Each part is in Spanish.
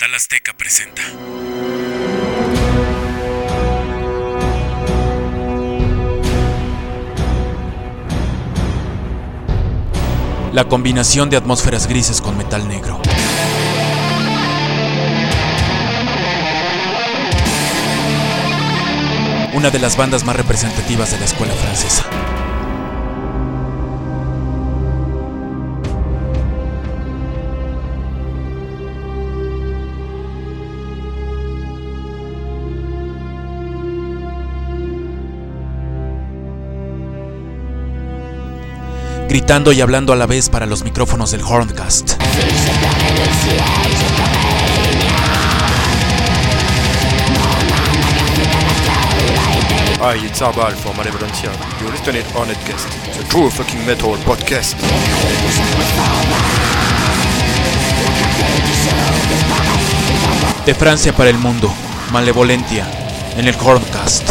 Metal Azteca presenta. La combinación de atmósferas grises con metal negro. Una de las bandas más representativas de la escuela francesa. Gritando y hablando a la vez para los micrófonos del Horncast. Hi, it's Abal from Malevolentia. You're listening to Horncast, the true fucking metal podcast. De Francia para el mundo, Malevolentia, en el Horncast.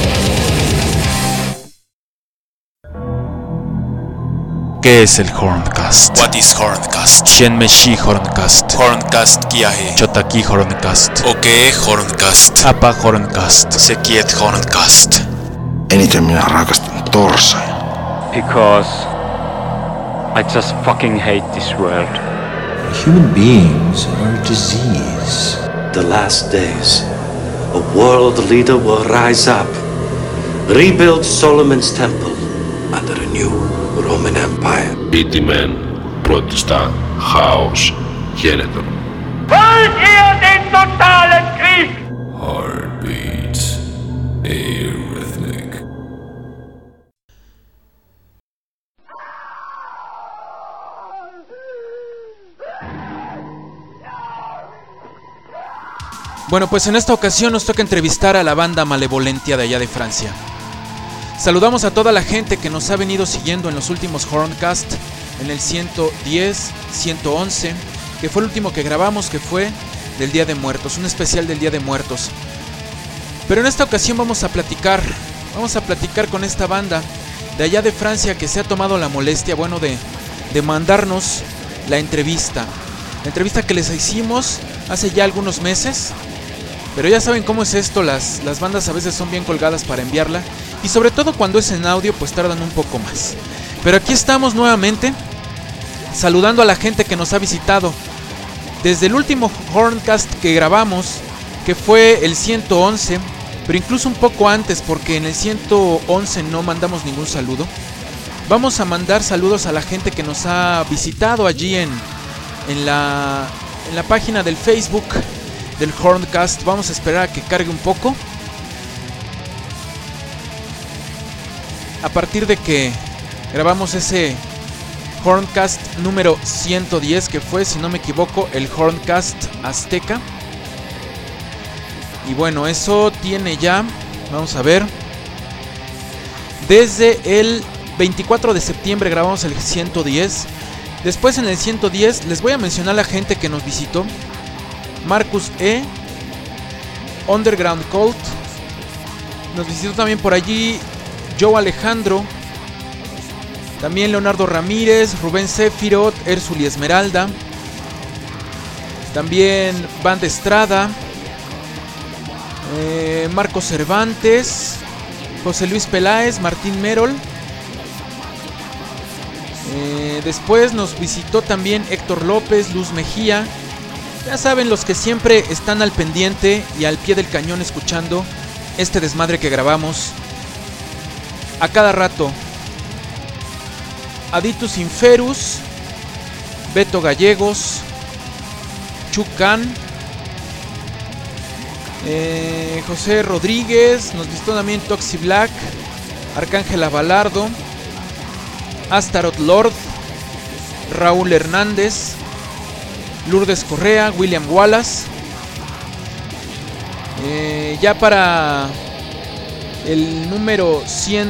¿Qué es el Horncast? What is Horncast? Shen Meshi Horncast. Horncast Kiahe. Chotaki Horncast. Oke Horncast. Apa Horncast. Sekiet Horncast. Eniten minä rakastan torsoja. Because I just fucking hate this world. Human beings are a disease. The last days, a world leader will rise up, rebuild Solomon's temple under a new Roman Empire. Pitimen protestar Haus Genetor. Wollt ihr den totalen Krieg? Heartbeats Arrhythmic. Bueno, pues en esta ocasión nos toca entrevistar a la banda Malevolentia de allá de Francia. Saludamos a toda la gente que nos ha venido siguiendo en los últimos Horncast, en el 110, 111, que fue el último que grabamos, que fue del Día de Muertos, un especial del Día de Muertos. Pero en esta ocasión vamos a platicar con esta banda de allá de Francia que se ha tomado la molestia, bueno, de mandarnos la entrevista que les hicimos hace ya algunos meses. Pero ya saben cómo es esto, las bandas a veces son bien colgadas para enviarla. Y sobre todo cuando es en audio, pues tardan un poco más. Pero aquí estamos nuevamente, saludando a la gente que nos ha visitado. Desde el último Horncast que grabamos, que fue el 111, pero incluso un poco antes, porque en el 111 no mandamos ningún saludo. Vamos a mandar saludos a la gente que nos ha visitado allí en la página del Facebook del Horncast. Vamos a esperar a que cargue un poco. A partir de que grabamos ese Horncast número 110, que fue, si no me equivoco, el Horncast Azteca. Y bueno, eso tiene ya, vamos a ver, desde el 24 de septiembre grabamos el 110. Después en el 110 les voy a mencionar a la gente que nos visitó. Marcus E, Underground Cult, nos visitó también por allí Joe Alejandro, también Leonardo Ramírez, Rubén Sefirot, Erzul y Esmeralda, también Banda Estrada, Marcos Cervantes, José Luis Peláez, Martín Merol. Después nos visitó también Héctor López, Luz Mejía. Ya saben, los que siempre están al pendiente y al pie del cañón escuchando este desmadre que grabamos a cada rato. Aditus Inferus, Beto Gallegos, Chucan, José Rodríguez, nos visitó también Toxi Black, Arcángel Avalardo, Astaroth Lord, Raúl Hernández, Lourdes Correa, William Wallace. Ya para el número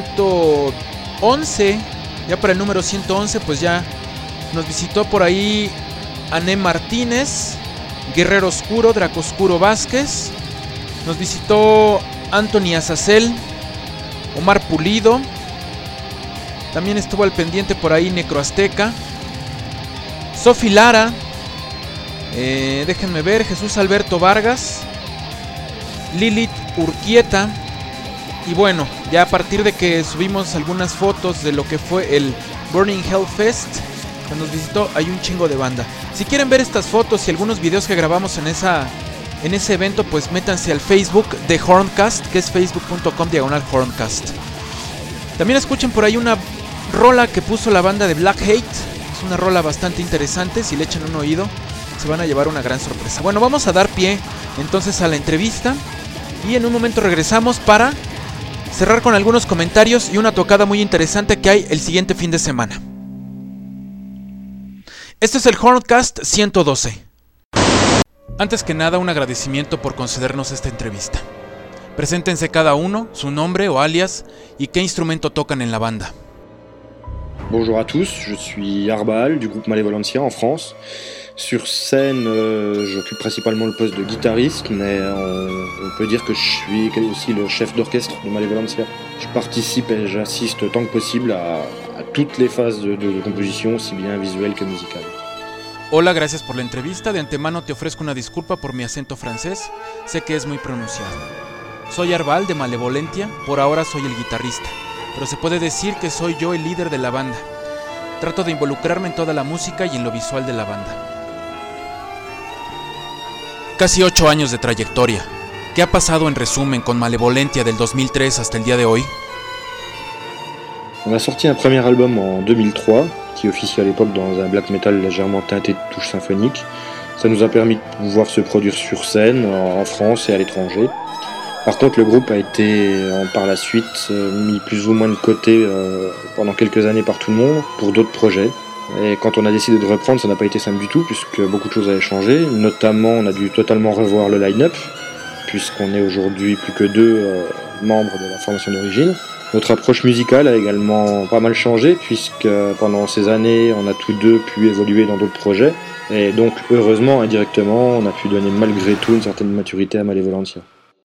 111, pues ya nos visitó por ahí Ané Martínez, Guerrero Oscuro, Draco Oscuro Vázquez. Nos visitó Anthony Azacel, Omar Pulido. También estuvo al pendiente por ahí Necroazteca, Sofi Lara, Déjenme ver, Jesús Alberto Vargas, Lilith Urquieta. Y bueno, ya a partir de que subimos algunas fotos de lo que fue el Burning Hell Fest que nos visitó, hay un chingo de banda. Si quieren ver estas fotos y algunos videos que grabamos en ese evento, pues métanse al Facebook de Horncast, que es facebook.com/Horncast. También escuchen por ahí una rola que puso la banda de Black Hate. Es una rola bastante interesante, si le echan un oído se van a llevar una gran sorpresa. Bueno, vamos a dar pie entonces a la entrevista y en un momento regresamos para cerrar con algunos comentarios y una tocada muy interesante que hay el siguiente fin de semana. Este es el Horncast 112. Antes que nada, un agradecimiento por concedernos esta entrevista. Preséntense cada uno, su nombre o alias y qué instrumento tocan en la banda. Bonjour à tous, je suis Arbal du groupe Malevolentia en France. Sur scène, j'occupe principalement le poste de guitariste, mais on peut dire que je suis aussi le chef d'orchestre de Malevolentia. Je participe et j'assiste autant que possible à toutes les phases de composition, aussi bien visuelle que musicale. Hola, gracias por la entrevista. De antemano te ofrezco una disculpa por mi acento francés, sé que es muy pronunciado. Soy Arbal de Malevolentia, por ahora soy el guitarrista, pero se puede decir que soy yo el líder de la banda. Trato de involucrarme en toda la música y en lo visual de la banda. Casi 8 años de trayectoria. ¿Qué ha pasado en resumen con Malevolentia del 2003 hasta el día de hoy? On a sorti un premier album en 2003, qui officiait à l'époque dans un black metal légèrement teinté de touches symphoniques. Ça nous a permis de pouvoir se produire sur scène, en France et à l'étranger. Par contre, le groupe a été par la suite mis plus ou moins de côté pendant quelques années par tout le monde pour d'autres projets. Et quand on a décidé de reprendre, ça n'a pas été simple du tout, puisque beaucoup de choses avaient changé. Notamment, on a dû totalement revoir le line-up, puisqu'on est aujourd'hui plus que 2 membres de la formation d'origine. Notre approche musicale a également pas mal changé, puisque pendant ces années, on a tous deux pu évoluer dans d'autres projets. Et donc, heureusement, indirectement, on a pu donner malgré tout une certaine maturité à Malevolentia.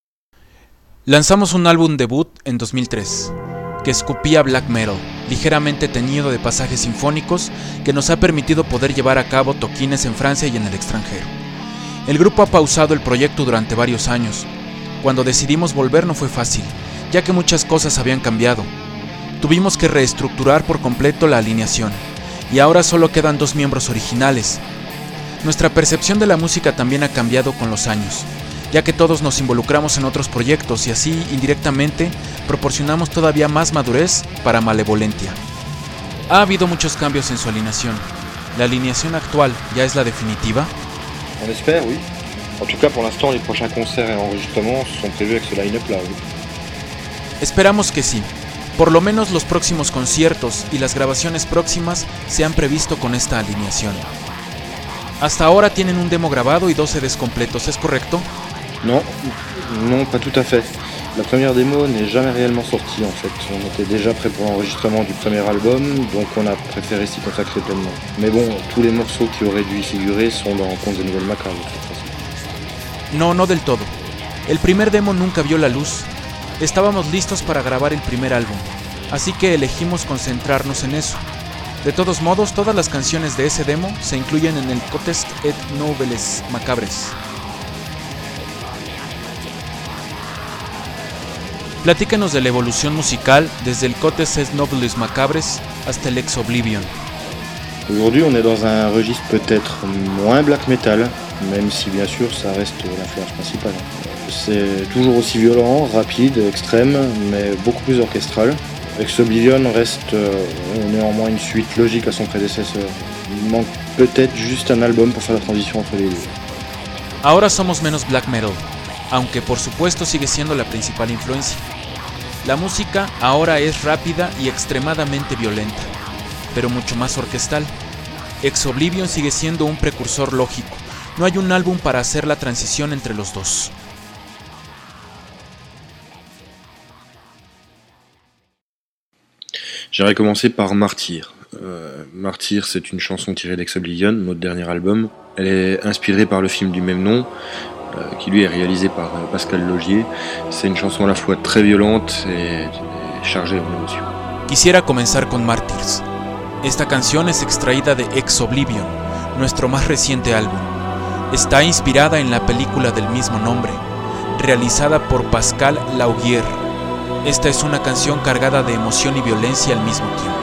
Lanzamos un álbum debut en 2003, que escupía black metal, ligeramente teñido de pasajes sinfónicos, que nos ha permitido poder llevar a cabo toquines en Francia y en el extranjero. El grupo ha pausado el proyecto durante varios años. Cuando decidimos volver no fue fácil, ya que muchas cosas habían cambiado. Tuvimos que reestructurar por completo la alineación, y ahora solo quedan 2 miembros originales. Nuestra percepción de la música también ha cambiado con los años, ya que todos nos involucramos en otros proyectos y así, indirectamente, proporcionamos todavía más madurez para Malevolentia. Ha habido muchos cambios en su alineación. ¿La alineación actual ya es la definitiva? On espère, oui. En tout cas, pour l'instant, les prochains concerts et enregistrements sont prévus avec ce line-up-là, oui. Esperamos que sí. Por lo menos los próximos conciertos y las grabaciones próximas se han previsto con esta alineación. Hasta ahora tienen un demo grabado y 2 CDs completos, ¿es correcto? Non, pas tout à fait. La première démo n'est jamais réellement sortie en fait. On était déjà prêt pour l'enregistrement du premier album, donc on a préféré s'y consacrer pleinement. Mais bon, tous les morceaux qui auraient dû y figurer sont dans Contes de Nouvelles Macabres de toute façon. No del todo. El primer demo nunca vio la luz. Estábamos listos para grabar el primer álbum, así que elegimos concentrarnos en eso. De todos modos, todas las canciones de ese demo se incluyen en el Contes et Nouvelles Macabres. Platícanos de la evolución musical desde el Contes et Nouvelles Macabres hasta el Ex Oblivion. Aujourd'hui, on est dans un registre peut-être moins black metal, même si bien sûr ça reste l'influence principale. C'est toujours aussi violent, rapide, extrême, mais beaucoup plus orchestral. Ex Oblivion reste néanmoins une suite logique à son prédécesseur. Il manque peut-être juste un album pour faire la transition entre les deux. Ahora somos menos black metal, aunque por supuesto sigue siendo la principal influencia. La música ahora es rápida y extremadamente violenta, pero mucho más orquestal. Ex Oblivion sigue siendo un precursor lógico. No hay un álbum para hacer la transición entre los dos. J'aurais commencé par Martyr. Martyr, c'est une chanson tirée d'Ex Oblivion, notre dernier album. Elle est inspirée par le film du même nom, qui lui est réalisé par Pascal Logier. C'est une chanson à la fois très violente et chargée en émotions. Quisiera comenzar con Martyrs. Esta canción es extraída de Ex Oblivion, nuestro más reciente álbum. Está inspirada en la película del mismo nombre, realizada por Pascal Laugier. Esta es una canción cargada de emoción y violencia al mismo tiempo.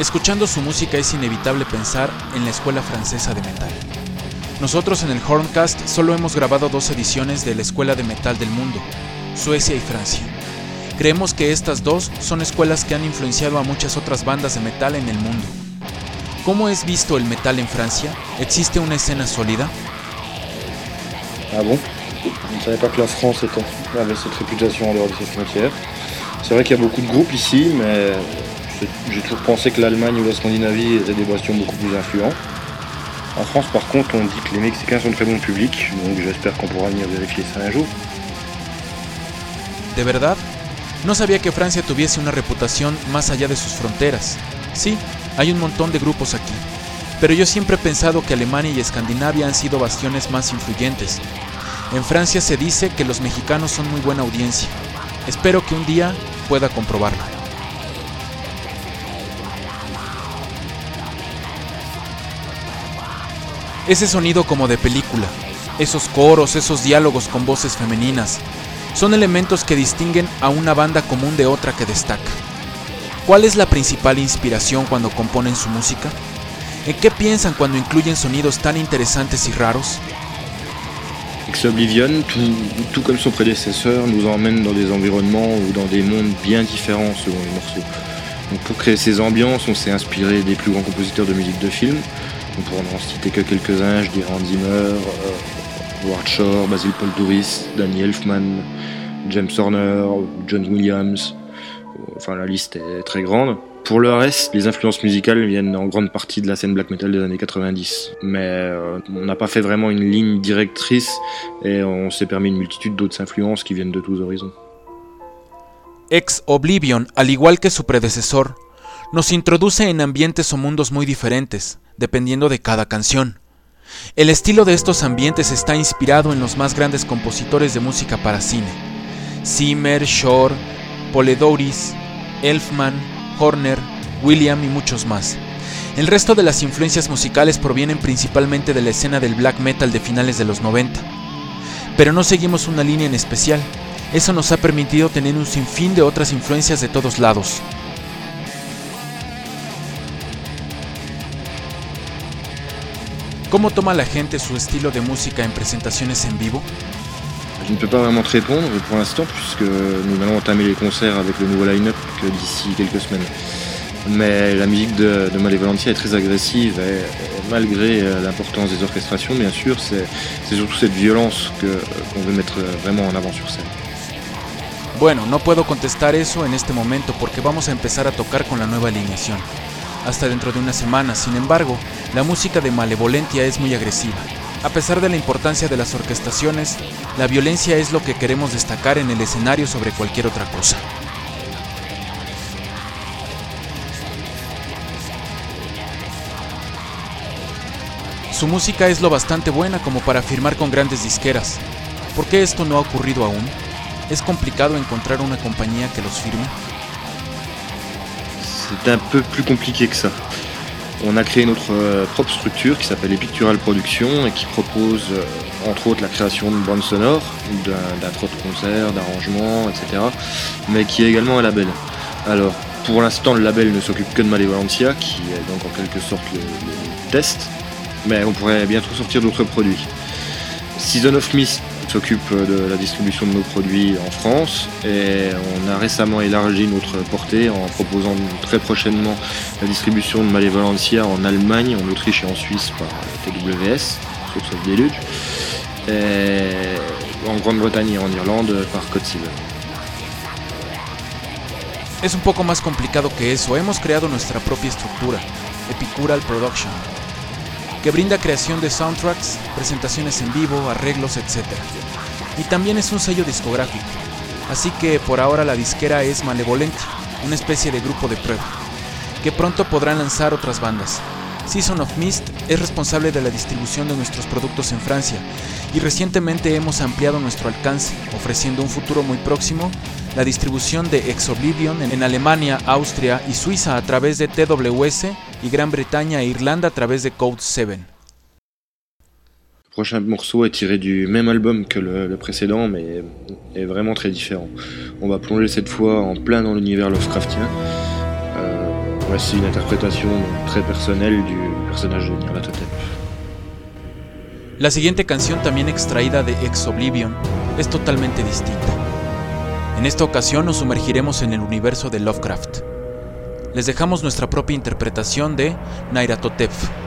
Escuchando su música es inevitable pensar en la escuela francesa de metal. Nosotros en el Horncast solo hemos grabado 2 ediciones de la escuela de metal del mundo, Suecia y Francia. Creemos que estas 2 son escuelas que han influenciado a muchas otras bandas de metal en el mundo. ¿Cómo es visto el metal en Francia? ¿Existe una escena sólida? Ah bon? Je ne savais pas que la France avait cette réputation en dehors de ses frontières. C'est vrai qu'il y a beaucoup de groupes ici, mais j'ai toujours pensé que l'Allemagne ou la Scandinavie étaient des bastions beaucoup plus influents. En France, par contre, on dit que les Mexicains sont très bons publics, donc j'espère qu'on pourra venir vérifier ça un jour. ¿De verdad? No sabía que Francia tuviese una reputación más allá de sus fronteras. Sí, hay un montón de grupos aquí, pero yo siempre he pensado que Alemania y Escandinavia han sido bastiones más influyentes. En Francia se dice que los mexicanos son muy buena audiencia. Espero que un día pueda comprobarlo. Ese sonido como de película, esos coros, esos diálogos con voces femeninas, son elementos que distinguen a una banda común de otra que destaca. ¿Cuál es la principal inspiración cuando componen su música? ¿En qué piensan cuando incluyen sonidos tan interesantes y raros? Ex Oblivion, tout comme son prédécesseur, nous emmène dans des environnements ou dans des mondes bien différents selon les morceaux. Donc pour créer ces ambiances, on s'est inspiré des plus grands compositeurs de musique de film. On pourra en citer que quelques-uns, je dirais Hans Zimmer, Howard Shore, Basil Poledouris, Danny Elfman, James Horner, John Williams. Enfin, la liste est très grande. Pour le reste, les influences musicales viennent en grande partie de la scène black metal des années 90. Mais on n'a pas fait vraiment une ligne directrice et on s'est permis une multitude d'autres influences qui viennent de tous horizons. Ex Oblivion, al igual que su predecesor, nos introduce en ambientes o mundos muy diferentes, dependiendo de cada canción. El estilo de estos ambientes está inspirado en los más grandes compositores de música para cine: Zimmer, Shore, Poledouris, Elfman, Horner, Williams y muchos más. El resto de las influencias musicales provienen principalmente de la escena del black metal de finales de los 90. Pero no seguimos una línea en especial. Eso nos ha permitido tener un sinfín de otras influencias de todos lados. ¿Cómo toma la gente su estilo de música en presentaciones en vivo? Je ne peux pas vraiment te répondre pour l'instant puisque nous allons entamer les concerts avec le nouveau line-up d'ici quelques semaines. Mais la musique de Malevolentia est très agressive et malgré l'importance des orchestrations, bien sûr, c'est surtout cette violence qu'on veut mettre vraiment en avant sur scène. Bueno, no puedo contestar eso en este momento porque vamos a empezar a tocar con la nueva alineación. Hasta dentro de una semana. Sin embargo, la música de Malevolentia es muy agresiva. A pesar de la importancia de las orquestaciones, la violencia es lo que queremos destacar en el escenario sobre cualquier otra cosa. Su música es lo bastante buena como para firmar con grandes disqueras. ¿Por qué esto no ha ocurrido aún? ¿Es complicado encontrar una compañía que los firme? C'est un peu plus compliqué que ça. On a créé notre propre structure qui s'appelle Epictural Productions et qui propose entre autres la création de bandes sonores, d'un trop de concerts, d'arrangements, etc. Mais qui est également un label. Alors, pour l'instant, le label ne s'occupe que de Malevolentia, qui est donc en quelque sorte le test, mais on pourrait bientôt sortir d'autres produits. Season of Mist s'occupe de la distribution de nos produits en France et on a récemment élargi notre portée en proposant très prochainement la distribution de Malevolentia en Allemagne, en Autriche et en Suisse par TWS, Source of Deluge, et en Grande-Bretagne et en Irlande par Code Silver. Es un poco más complicado que eso. Hemos creado nuestra propia estructura, Epictural Production, que brinda creación de soundtracks, presentaciones en vivo, arreglos, etc. Y también es un sello discográfico, así que por ahora la disquera es Malevolentia, una especie de grupo de prueba, que pronto podrán lanzar otras bandas. Season of Mist es responsable de la distribución de nuestros productos en Francia y recientemente hemos ampliado nuestro alcance, ofreciendo un futuro muy próximo la distribución de Ex Oblivion en Alemania, Austria y Suiza a través de TWS y Gran Bretaña e Irlanda a través de Code 7. Le prochain morceau est tiré du même album que le précédent, mais est vraiment très différent. On va plonger cette fois en plein dans l'univers Lovecraftien. Voici une interprétation très personnelle du personnage de Nyarlathotep. La siguiente canción, también extraída de Ex Oblivion, es totalmente distinta. En esta ocasión nos sumergiremos en el universo de Lovecraft. Les dejamos nuestra propia interpretación de Nyarlathotep.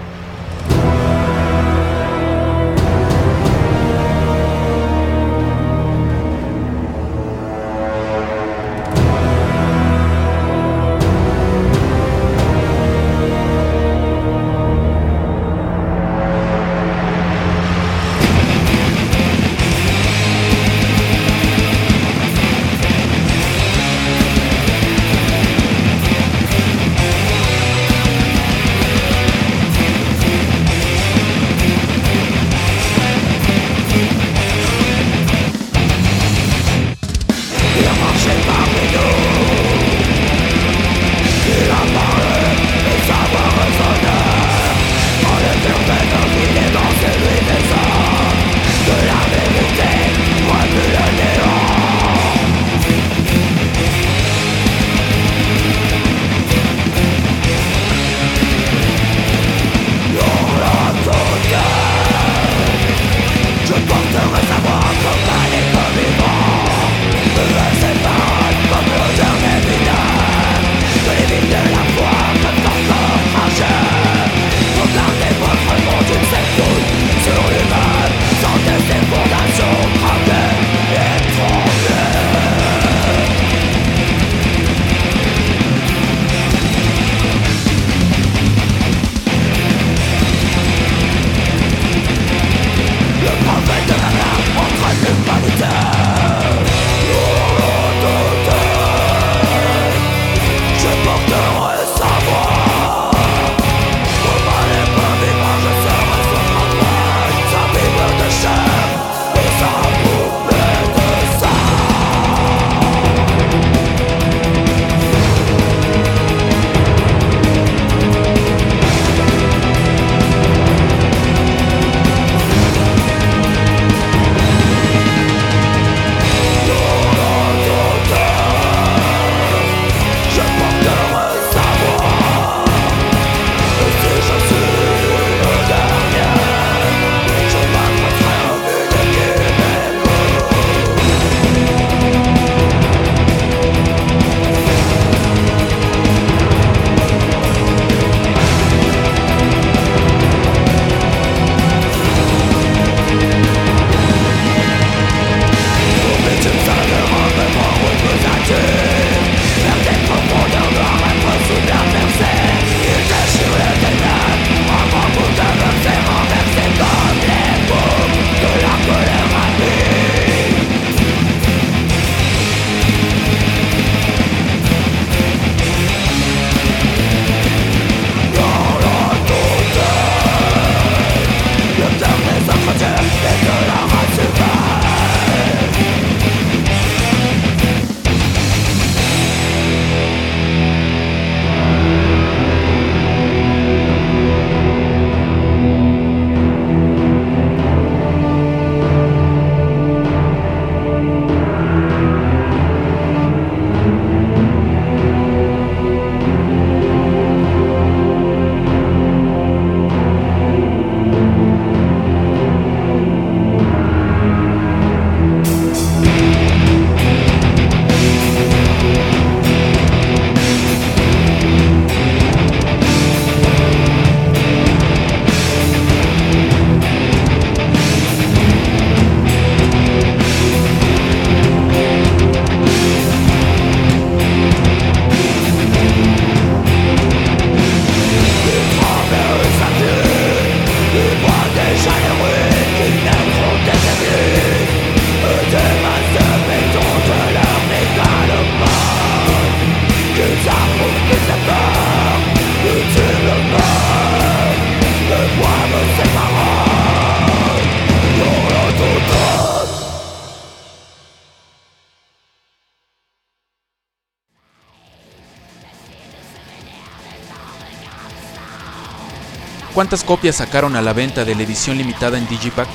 ¿Cuántas copias sacaron a la venta de la edición limitada en Digipack?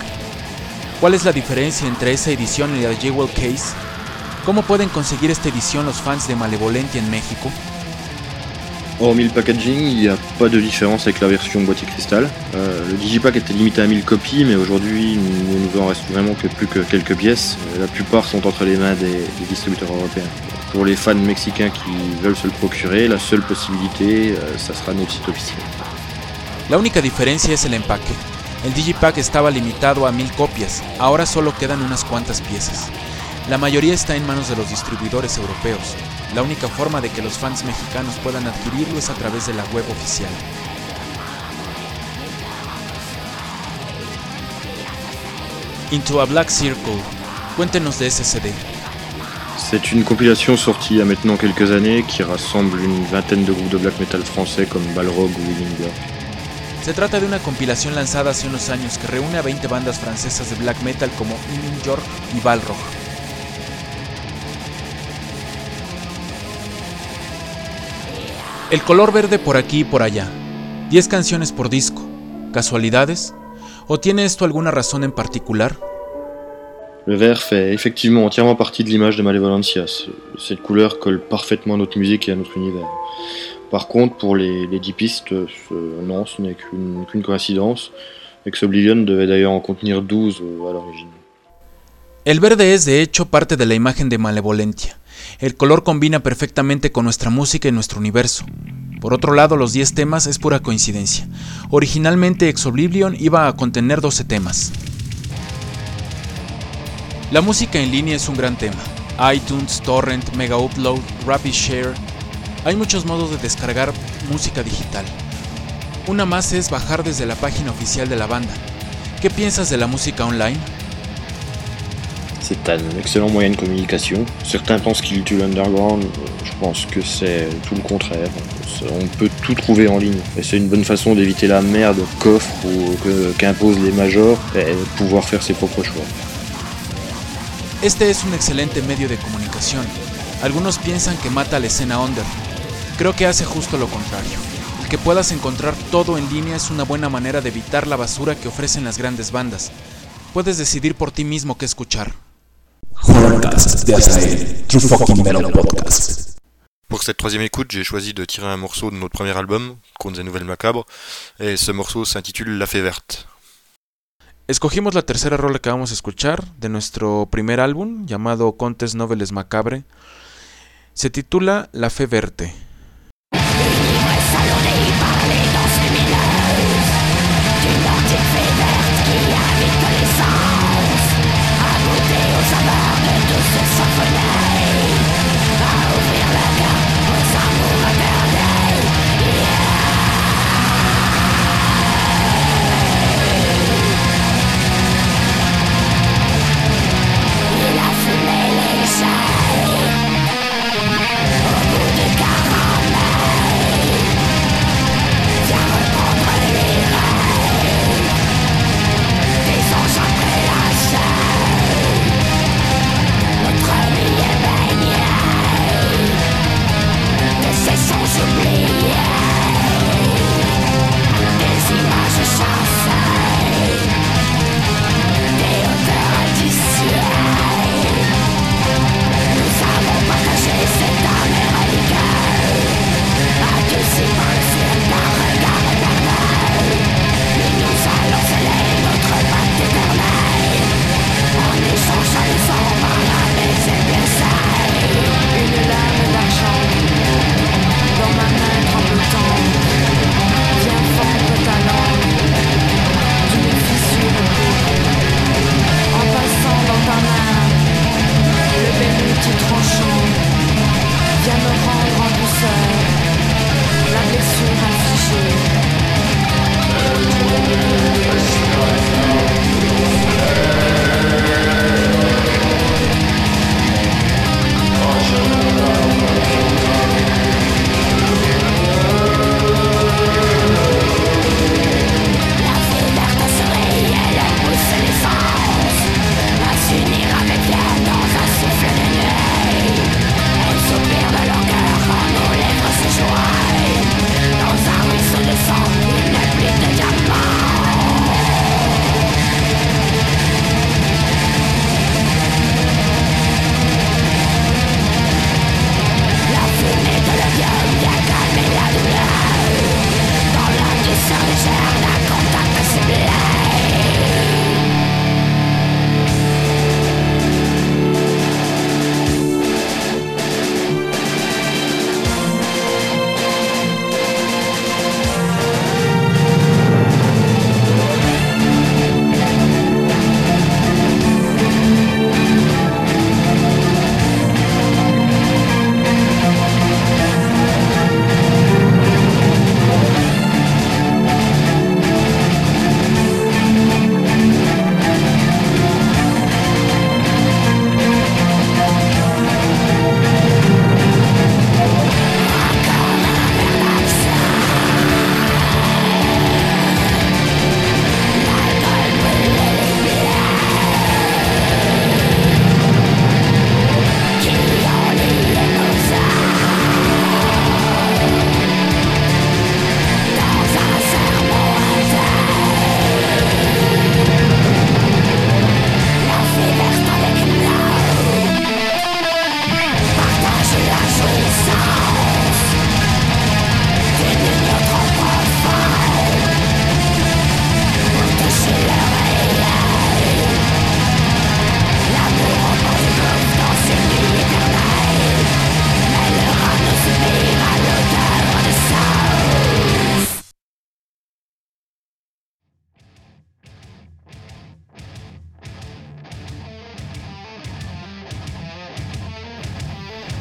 ¿Cuál es la diferencia entre esa edición y la Jewel Case? ¿Cómo pueden conseguir esta edición los fans de Malevolentia en México? Hormis le packaging, il n'y a pas de différence avec la version boîtier cristal. Le Digipack était limité à 1000 copies, mais aujourd'hui, il ne nous en reste vraiment plus que quelques pièces. La plupart sont entre les mains des distributeurs européens. Pour les fans mexicains qui veulent se le procurer, la seule possibilité, ça sera notre site officiel. La única diferencia es el empaque. El Digipack estaba limitado a 1000 copias, ahora solo quedan unas cuantas piezas. La mayoría está en manos de los distribuidores europeos. La única forma de que los fans mexicanos puedan adquirirlo es a través de la web oficial. Into a Black Circle. Cuéntenos de ese CD. C'est une compilation sortie il y a maintenant quelques années qui rassemble une vingtaine de groupes de black metal français comme Balrog ou Willing Björk. Se trata de una compilación lanzada hace unos años que reúne a 20 bandas francesas de black metal como Willing Björk y Balrog. El color verde por aquí y por allá. 10 canciones por disco. ¿Casualidades? ¿O tiene esto alguna razón en particular? Le vert fait effectivement entièrement partie de l'image de Malevolencia. Cette couleur colle parfaitement à notre musique et à notre univers. Par contre, pour les 10 pistes, non, ce n'est qu'une coïncidence. Ex-Oblivion devait d'ailleurs en contenir 12 à l'origine. El verde es de hecho parte de la imagen de Malevolentia. El color combina perfectamente con nuestra música y nuestro universo. Por otro lado, los 10 temas es pura coincidencia. Originalmente Ex-Oblivion iba a contener 12 temas. La música en línea es un gran tema. iTunes, Torrent, Mega Upload, Rapid Share. Hay muchos modos de descargar música digital. Una más es bajar desde la página oficial de la banda. ¿Qué piensas de la música online? C'est un excellent moyen de communication. Certains pensent qu'il tue l'underground, je pense que c'est tout le contraire. On peut tout trouver en ligne. Et c'est une bonne façon d'éviter la merde qu'offrent ou qu'imposent les majors et de pouvoir faire ses propres choix. Este es un excelente medio de comunicación. Algunos piensan que mata a la escena under. Creo que hace justo lo contrario. El que puedas encontrar todo en línea es una buena manera de evitar la basura que ofrecen las grandes bandas. Puedes decidir por ti mismo qué escuchar. Horrorcast de Azael, True Fucking Metal Podcast. Pour cette troisième écoute, j'ai choisi de tirer un morceau de notre premier album, Contes et Nouvelles Macabres, et ce morceau s'intitule La Fée Verte. Escogimos la tercera rola que vamos a escuchar de nuestro primer álbum, llamado Contes Nouvelles Macabre. Se titula La Fée Verte. Au bout de 40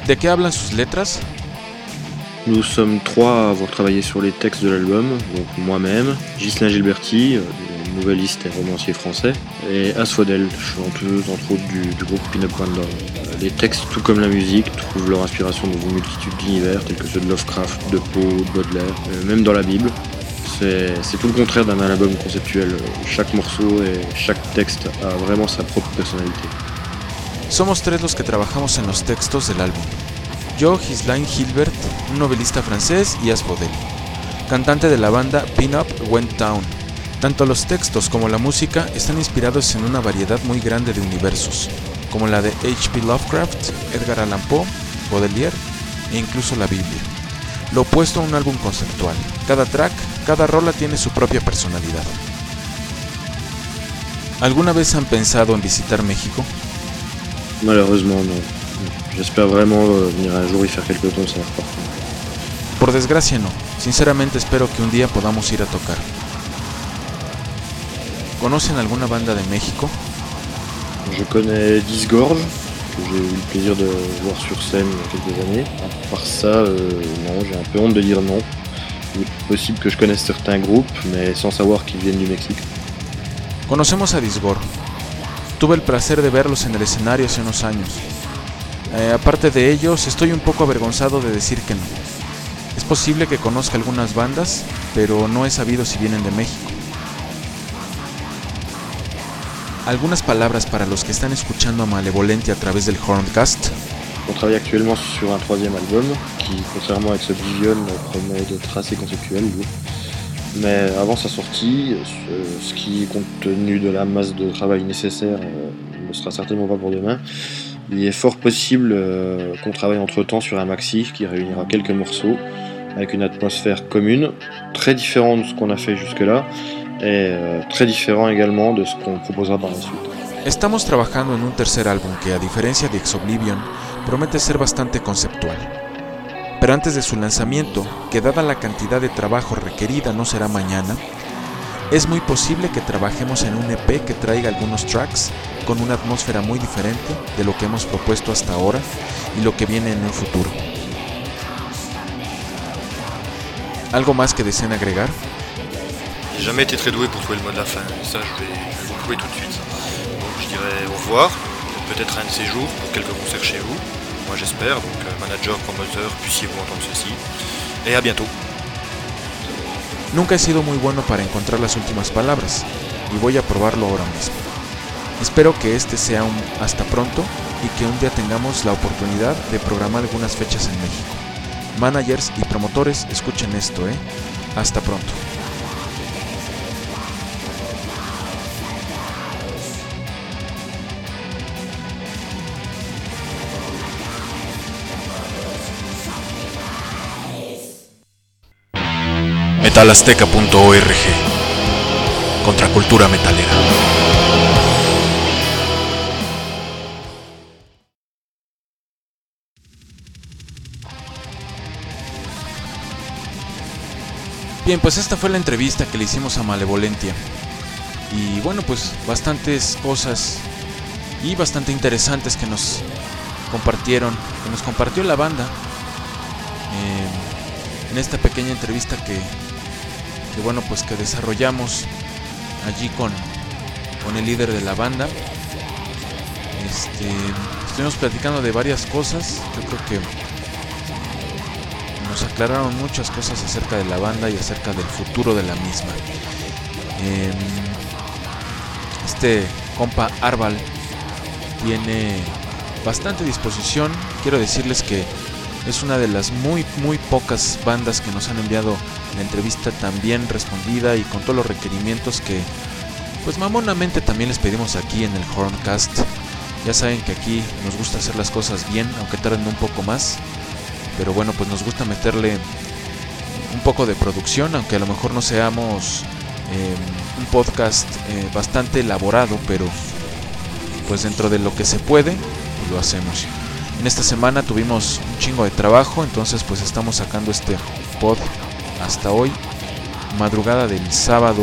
¿De qué hablan sus letras? Nous sommes 3 à avoir travaillé sur les textes de l'album, donc moi-même, Ghislain Gilberti, nouvelliste et romancier français, et Asphodel, chanteuse entre autres du groupe Pin-Up Wonder. Les textes, tout comme la musique, trouvent leur inspiration dans une multitude d'univers tels que ceux de Lovecraft, de Poe, de Baudelaire, même dans la Bible. C'est tout le contraire d'un album conceptuel. Chaque morceau et chaque texte a vraiment sa propre personnalité. Somos 3 los que trabajamos en los textos del álbum. Yo, Ghislain Gilbert, un novelista francés, y Asphodel, cantante de la banda Pin-Up Went Down. Tanto los textos como la música están inspirados en una variedad muy grande de universos, como la de H.P. Lovecraft, Edgar Allan Poe, Baudelaire e incluso la Biblia. Lo opuesto a un álbum conceptual. Cada track, cada rola tiene su propia personalidad. ¿Alguna vez han pensado en visitar México? Malheureusement, non. J'espère vraiment venir un jour y faire quelques concerts, par contre. Por desgracia no. Sinceramente espero que un día podamos ir a tocar. ¿Conocen alguna banda de México? Je connais Disgorge, que j'ai eu le plaisir de voir sur scène il y a quelques années. À part ça, non, j'ai un peu honte de dire non. Il est possible que je connaisse certains groupes, mais sans savoir qu'ils viennent du Mexique. Conocemos a Disgorge. Tuve el placer de verlos en el escenario hace unos años. Aparte de ellos, estoy un poco avergonzado de decir que no. Es posible que conozca algunas bandas, pero no he sabido si vienen de México. Algunas palabras para los que están escuchando a Malevolentia a través del Horncast. On travaille actuellement sur un 3e album qui, contrairement à Exoblivion, promet d'être assez conceptuel. Mais avant sa sortie, ce qui, compte tenu de la masse de travail nécessaire, ne sera certainement pas pour demain. Il est fort possible qu'on travaille entre-temps sur un maxi qui réunira quelques morceaux avec une atmosphère commune, très différent de ce qu'on a fait jusque-là et très différent également de ce qu'on proposera par la suite. Estamos trabajando en un tercer álbum que, a diferencia de Exoblivion, promete ser bastante conceptual. Pero antes de su lanzamiento, que dada la cantidad de trabajo requerida no será mañana, es muy posible que trabajemos en un EP que traiga algunos tracks con una atmósfera muy diferente de lo que hemos propuesto hasta ahora y lo que viene en un futuro. ¿Algo más que deseen agregar? J'ai jamais été très doué pour trouver le mot de la fin, et ça je vais vous le prouver tout de suite. Donc je dirais au revoir, peut-être un de ces jours pour quelques concerts chez vous, moi j'espère, donc manager, promoteur, puissiez-vous entendre ceci, et à bientôt. Nunca he sido muy bueno para encontrar las últimas palabras, y voy a probarlo ahora mismo. Espero que este sea un hasta pronto y que un día tengamos la oportunidad de programar algunas fechas en México. Managers y promotores, escuchen esto, Hasta pronto. Metalazteca.org. Contracultura metalera. Bien, pues esta fue la entrevista que le hicimos a Malevolentia. Y bueno, pues bastantes cosas y bastante interesantes que nos compartió la banda en esta pequeña entrevista que bueno, pues que desarrollamos allí con el líder de la banda. Estuvimos platicando de varias cosas. Yo creo que nos aclararon muchas cosas acerca de la banda y acerca del futuro de la misma. Este compa Arval tiene bastante disposición. Quiero decirles que es una de las muy pocas bandas que nos han enviado la entrevista tan bien respondida y con todos los requerimientos que pues mamonamente también les pedimos aquí en el Horncast. Ya saben que aquí nos gusta hacer las cosas bien, aunque tarden un poco más, pero bueno, pues nos gusta meterle un poco de producción, aunque a lo mejor no seamos un podcast bastante elaborado, pero pues dentro de lo que se puede lo hacemos. En esta semana tuvimos un chingo de trabajo, entonces pues estamos sacando este pod hasta hoy, madrugada del sábado.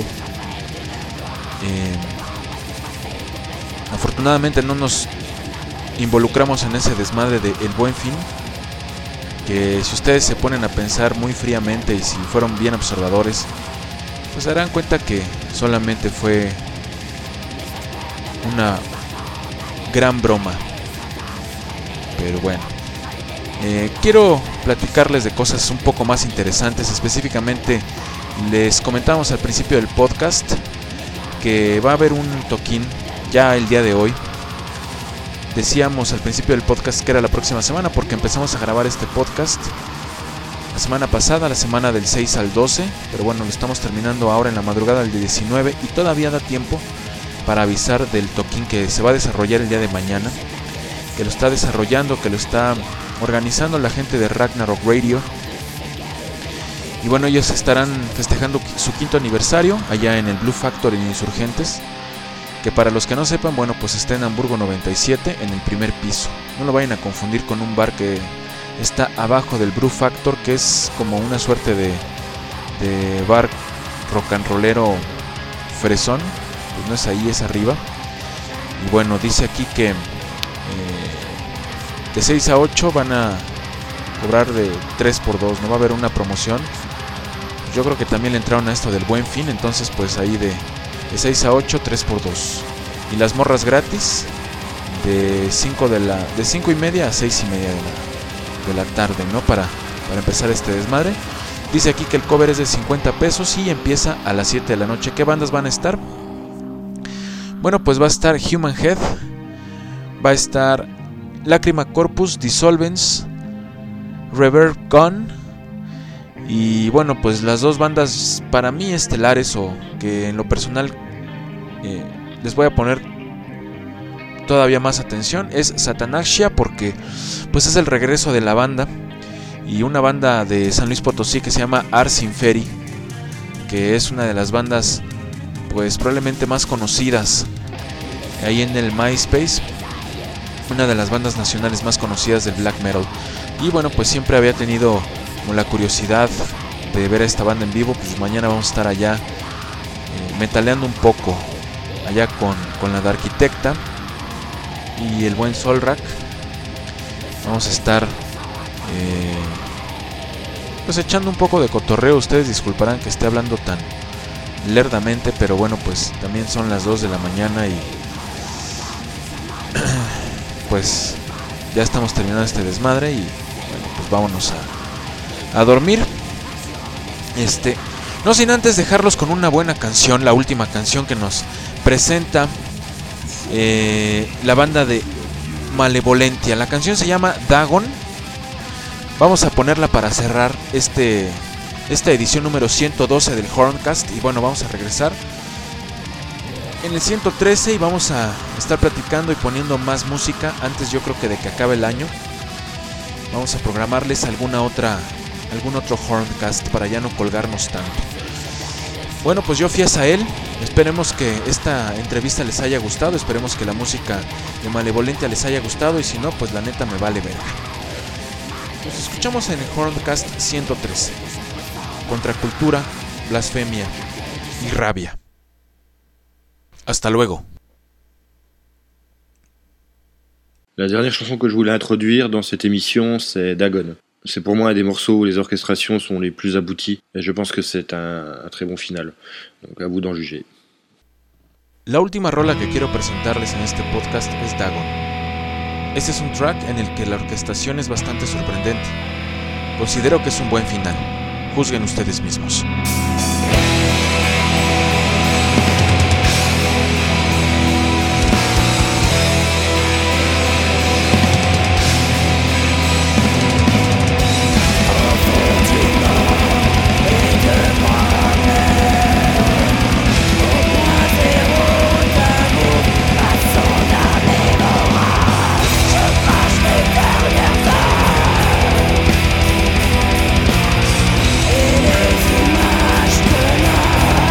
Afortunadamente no nos involucramos en ese desmadre de El Buen Fin, que si ustedes se ponen a pensar muy fríamente y si fueron bien observadores, pues se darán cuenta que solamente fue una gran broma. Pero bueno, quiero platicarles de cosas un poco más interesantes. Específicamente les comentamos al principio del podcast que va a haber un toquín ya el día de hoy. Decíamos al principio del podcast que era la próxima semana porque empezamos a grabar este podcast la semana pasada, la semana del 6 al 12, pero bueno, lo estamos terminando ahora en la madrugada del 19 y todavía da tiempo para avisar del toquín que se va a desarrollar el día de mañana, que lo está desarrollando, que lo está organizando la gente de Ragnarok Radio. Y bueno, ellos estarán festejando su 5º aniversario allá en el Blue Factor en Insurgentes, que para los que no sepan, bueno, pues está en Hamburgo 97 en el primer piso. No lo vayan a confundir con un bar que está abajo del Brew Factor, que es como una suerte de bar rock and rollero fresón. Pues no es ahí, es arriba. Y bueno, dice aquí que de 6 a 8 van a cobrar de 3x2, no va a haber una promoción. Yo creo que también le entraron a esto del Buen Fin, entonces pues ahí de 6 a 8, 3x2. Y las morras gratis de 5:30 a 6:30 de la tarde, ¿no? Para empezar este desmadre. Dice aquí que el cover es de 50 pesos y empieza a las 7 de la noche. ¿Qué bandas van a estar? Bueno, pues va a estar Human Head, va a estar Lacrima Corpus, Dissolvents, Reverb Gun. Y bueno, pues las dos bandas para mí estelares, o que en lo personal les voy a poner todavía más atención, es Satanaxia, porque pues es el regreso de la banda, y una banda de San Luis Potosí que se llama Ars Inferi, que es una de las bandas pues probablemente más conocidas ahí en el MySpace, una de las bandas nacionales más conocidas del black metal. Y bueno, pues siempre había tenido como la curiosidad de ver a esta banda en vivo. Pues mañana vamos a estar allá metaleando un poco allá con la de Arquitecta y el buen Solrak. Vamos a estar pues echando un poco de cotorreo. Ustedes disculparán que esté hablando tan lerdamente, pero bueno, pues también son las 2 de la mañana y pues ya estamos terminando este desmadre y bueno, pues vámonos a dormir. No sin antes dejarlos con una buena canción, la última canción que nos presenta la banda de Malevolentia. La canción se llama Dagon. Vamos a ponerla para cerrar esta edición número 112 del Horncast. Y bueno, vamos a regresar en el 113 y vamos a estar platicando y poniendo más música antes, yo creo que de que acabe el año. Vamos a programarles algún otro Horncast para ya no colgarnos tanto. Bueno, pues yo fui a Sael. Esperemos que esta entrevista les haya gustado. Esperemos que la música de Malevolentia les haya gustado. Y si no, pues la neta me vale verga. Nos escuchamos en el Horncast 113. Contracultura, blasfemia y rabia. Hasta luego. La dernière chanson que je voulais introduire dans cette émission, c'est Dagon. C'est pour moi un des morceaux où les orchestrations sont les plus abouties, et je pense que c'est un très bon final. Donc à vous d'en juger. La última rola que quiero presentarles en este podcast es Dagon. Este es un track en el que la orquestación es bastante sorprendente. Considero que es un buen final. Juzguen ustedes mismos. It is image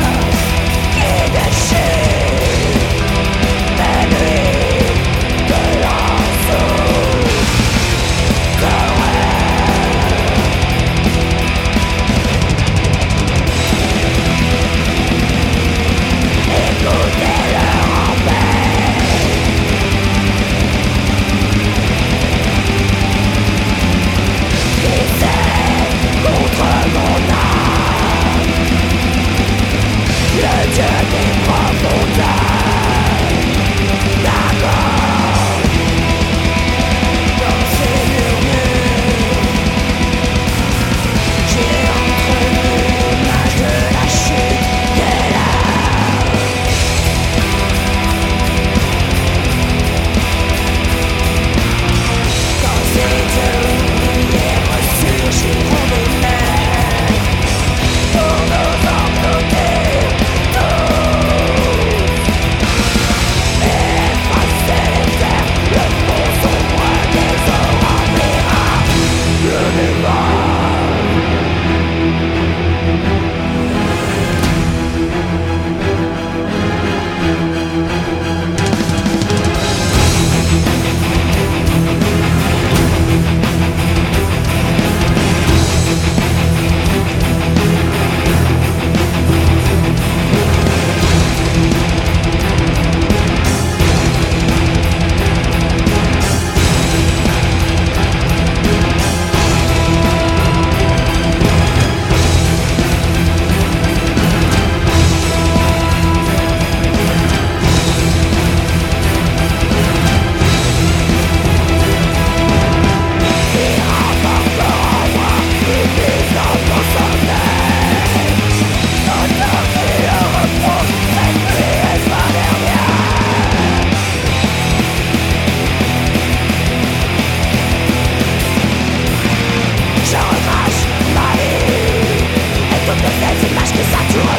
que ça tourne.